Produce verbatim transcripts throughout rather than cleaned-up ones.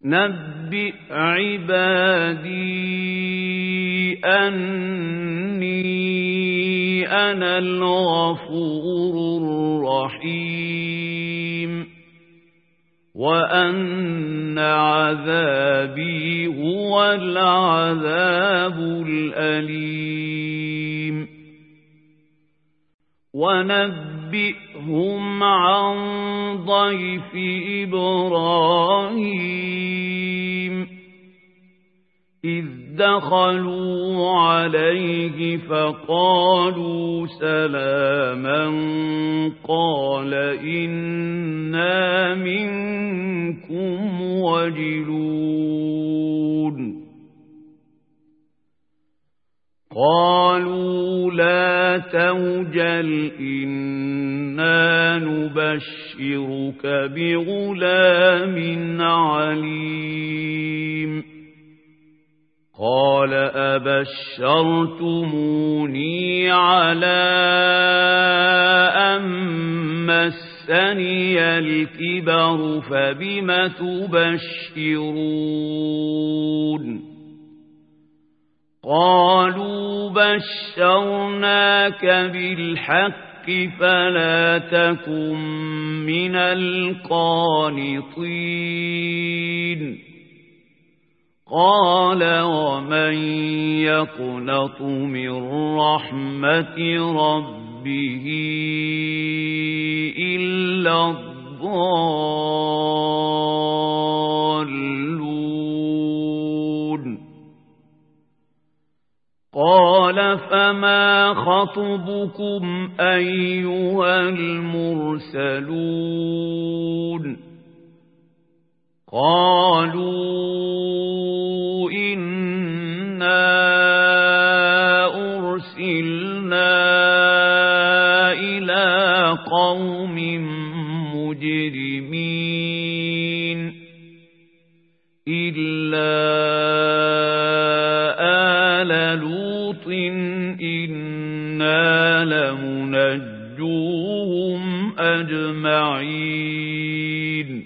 نبئ عبادي أني أنا الغفور الرحيم وأن عذابي هو العذاب الأليم ونبئهم عن ضيف إبراهيم إذ دخلوا عليه فقالوا سلاما قال إنا منكم وجلون قالوا لا توجل إنا نبشرك بغلام عليم قال أبشرتموني على أن مسني الكبر فبم تبشرون قالوا بشرناك بالحق فلا تكن من القانطين قال ومن يقنط من رحمة ربه إلا الضالون قال فما خطبكم أيها المرسلون قالوا إنا أرسلنا إلى قوم مجرمين إلا آل لوط إنا لمنجوهم أجمعين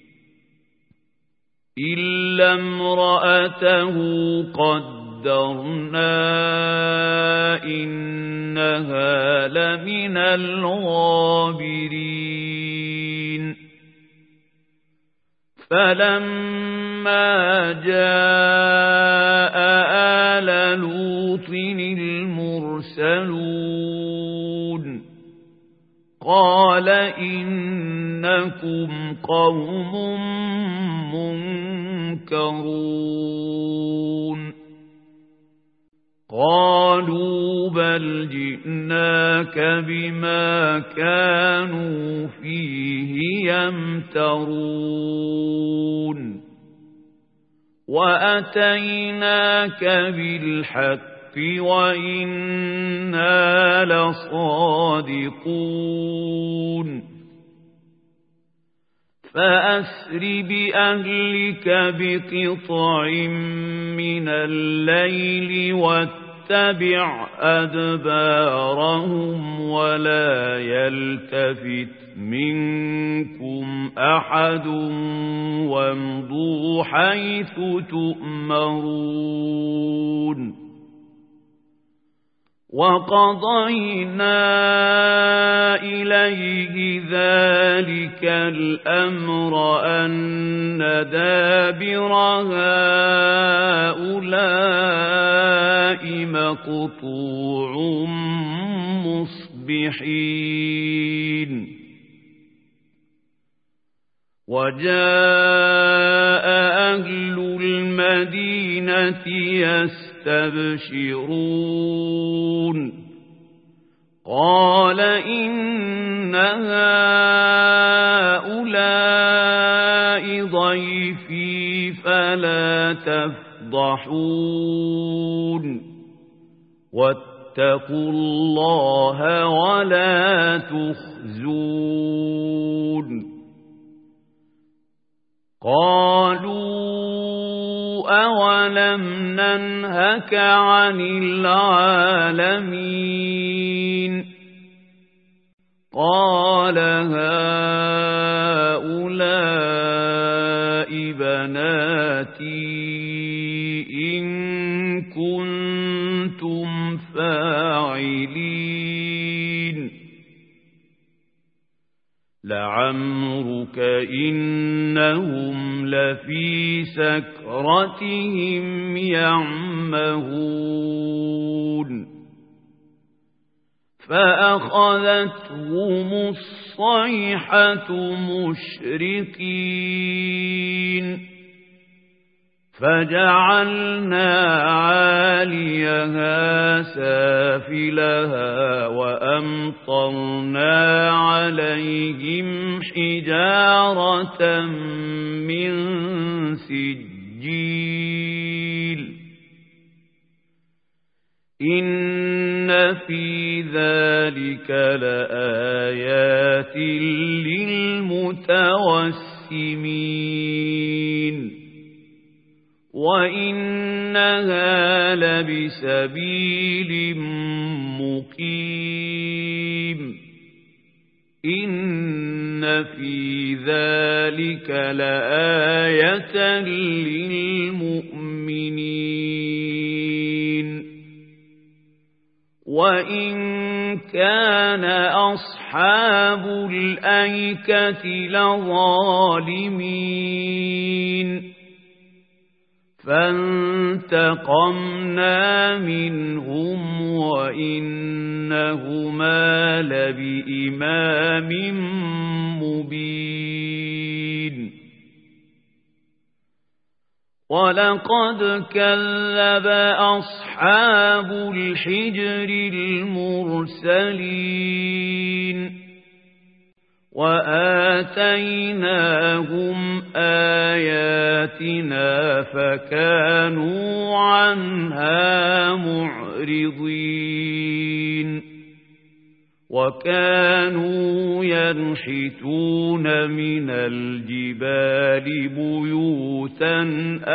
إلا امرأته قدرنا إنها لمن الغابرين فلما جاء آل لوط المرسلون قال إنكم قوم منكرون قالوا بل جئناك بما كانوا فيه يمترون وأتيناك بالحق وإنا لصادقون فأسر بأهلك بقطع من الليل واتبع أدبارهم ولا يلتفت منكم أحد وامضوا حيث تؤمرون وقضينا إليه ذلك الأمر أن دابر هؤلاء مقطوع مصبحين وجاء أهل المدينة يستبشرون قال إن هؤلاء ضيفي فلا تفضحون واتقوا الله ولا تخزون قالوا أولم ننهك عن العالمين قال هؤلاء بناتي إن كنتم فاعلين لعمرك إنهم لفي سكرتهم يعمهون فأخذتهم الصيحة مشرقين فجعلنا عاليها سافلها وأمطرنا عليهم حجارة من سجيل إن في ذلك لآيات للمتوسمين وإنها لبسبيل مقيم إن في ذلك لآية للمؤمنين وإن كان أصحاب الأيكة لظالمين فانتقمنا منهم وإنهما لبإمام مبين ولقد كذب أصحاب الحجر المرسلين وآتيناهم آياتنا فكانوا عنها معرضين وكانوا ينحتون من الجبال بيوتا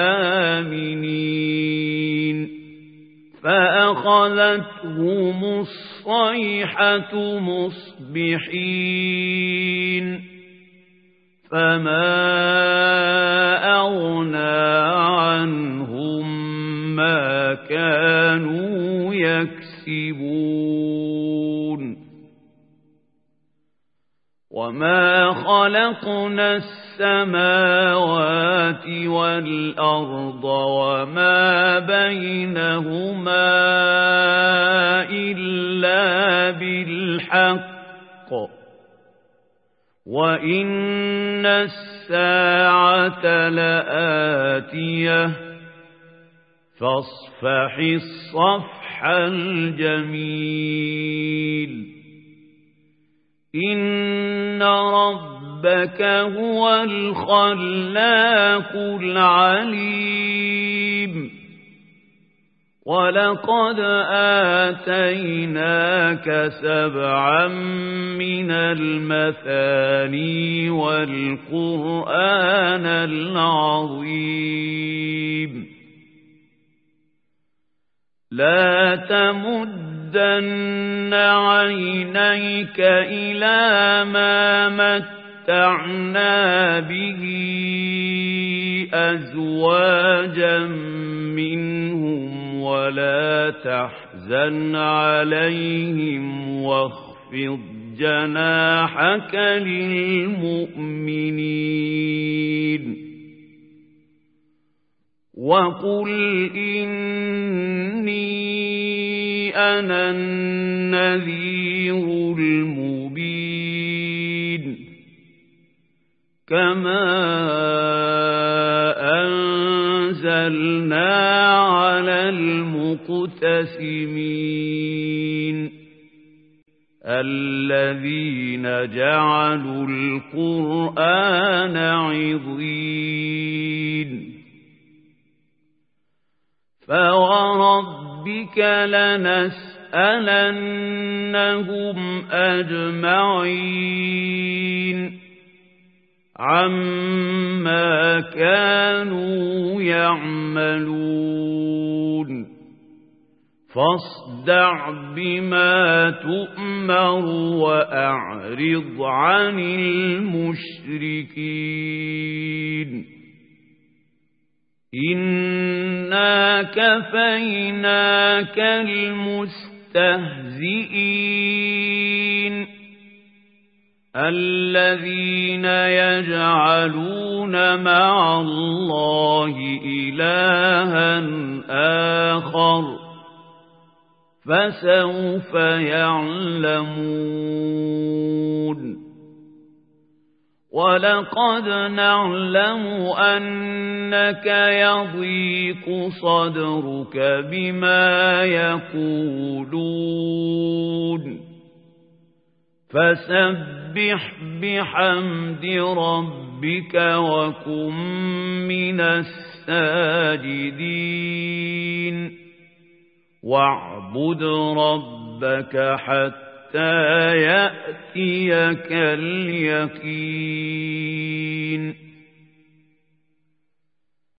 آمنين فأخذتهم الصيحة مصبحين فما أغنى عنهم ما كانوا يكسبون وما خلقنا السماوات والأرض وما بينهما إلا بالحق وإن الساعة لآتية فاصفح الصفح الجميل إن ربك هو الخلاق العليم ولقد آتيناك سبعا من المثاني والقرآن العظيم لا تمد مُدَّنَّ عَيْنَيْكَ إِلَى مَا مَتَّعْنَا بِهِ أَزْوَاجًا مِّنْهُمْ وَلَا تَحْزَنْ عَلَيْهِمْ وَاخْفِضْ جَنَاحَكَ لِلْمُؤْمِنِينَ وَقُلْ إِنِّي أنا النذير المبين كما أنزلنا على المقتسمين الذين جعلوا القرآن عضين فوربك لنسألنهم أجمعين عما كانوا يعملون فاصدع بما تؤمر وأعرض عن المشركين إنا كفيناك المستهزئين الذين يجعلون مع الله إلها آخر فسوف يعلمون ولقد نعلم أنك يضيق صدرك بما يقولون فسبح بحمد ربك وكن من الساجدين واعبد ربك حتى يأتيك اليقين